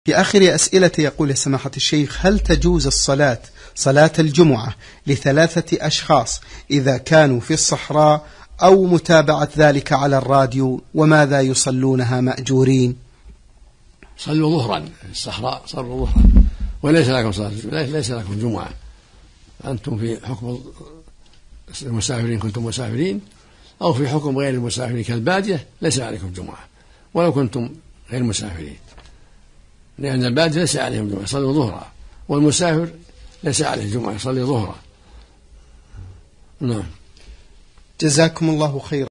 في آخر أسئلة يقول يا سماحة الشيخ: هل تجوز صلاة الجمعة ل3 أشخاص إذا كانوا في الصحراء، أو متابعة ذلك على الراديو، وماذا يصلونها مأجورين؟ صلوا ظهرا في الصحراء، صلوا ظهرا، وليس لكم صلاة، ليس لكم جمعة. أنتم في حكم المسافرين، كنتم مسافرين، أو في حكم غير المسافرين كالبادية ليس عليكم جمعة ولو كنتم غير مسافرين، لأن البادية ليس عليهم جمعة يصلوا ظهرا، والمسافر ليس عليه جمعة يصلي ظهرا. نعم. جزاكم الله خيرا.